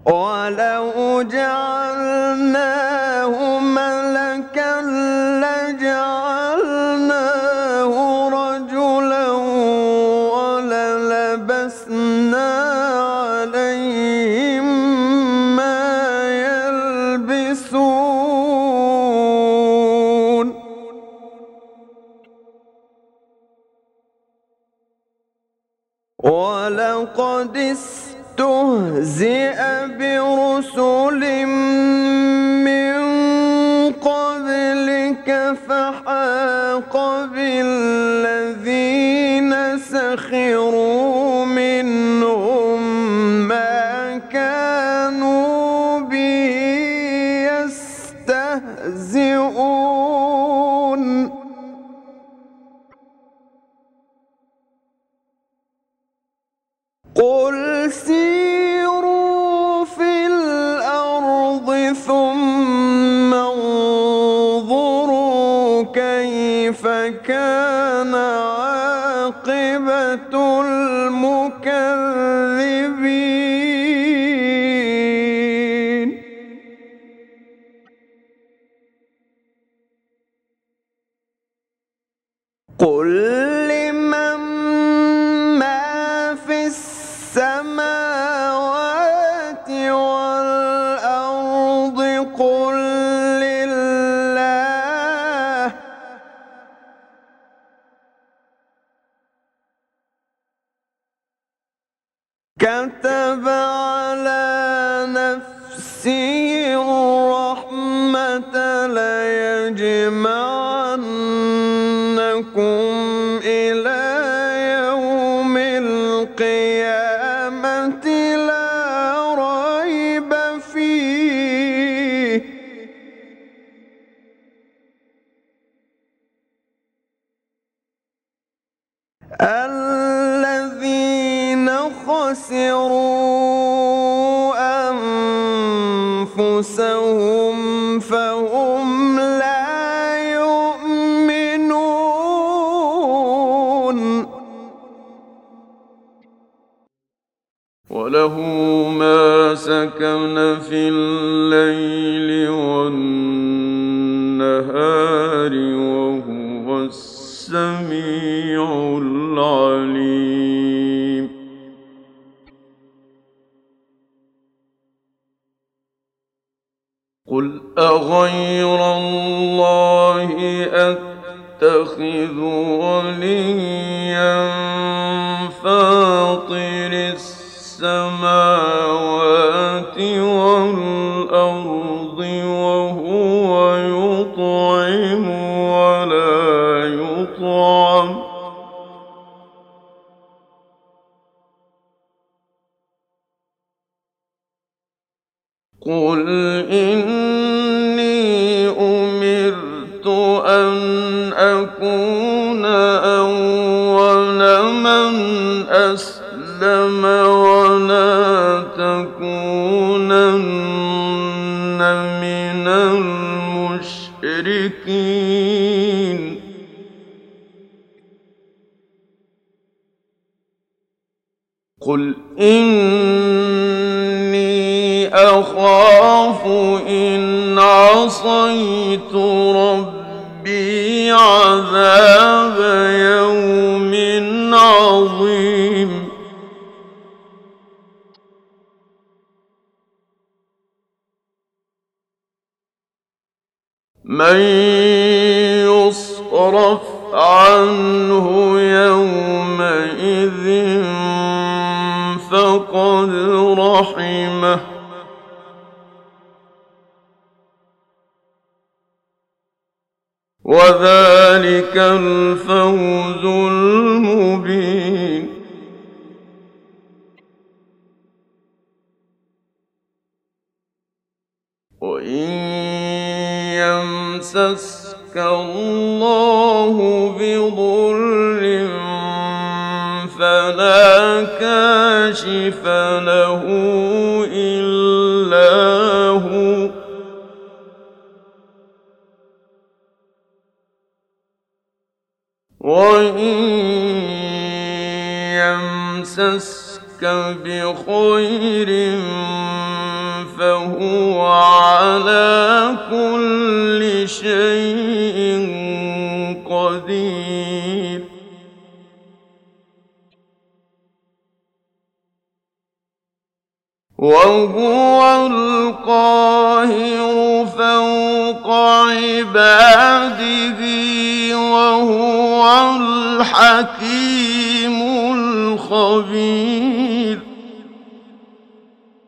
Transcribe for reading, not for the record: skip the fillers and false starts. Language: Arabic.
ولو جعلناه ملكا لجعلناه رجلا وللبسنا عليهم ما يلبسون ولقد استهزئ برسل من قبلك فحاق بالذين سخروا منهم ما كانوا به يستهزئون قل سيروا في الأرض ثم انظروا كيف كان عاقبة المكذبين قل لمن ما في السماوات والأرض قل لله كتب على نفسه الرحمة ليجمعنكم إلى يوم القيامة لا ريب فيه الذين خسروا أنفسهم فهم لا يؤمنون وله ما سكن في الليل والنهار وهو السميع العليم قل أغير الله أتخذ وليا فاطر السماوات والأرض وهو يطعم ولا يطعم قل إني أمرت أن أكون أول من أسلم ولا تكونن من المشركين قل إني أخاف إن عصيت ربي عذاب يوم عظيم من يصرف عنه يومئذ فقد رحمه وذلك الفوز المبين وإن يمسسك الله بضر فلا كاشف له إلا هو وإن يمسسك بخير فهو على كل شيء قدير وهو القاهر فوق عباده وهو الحكيم الخبير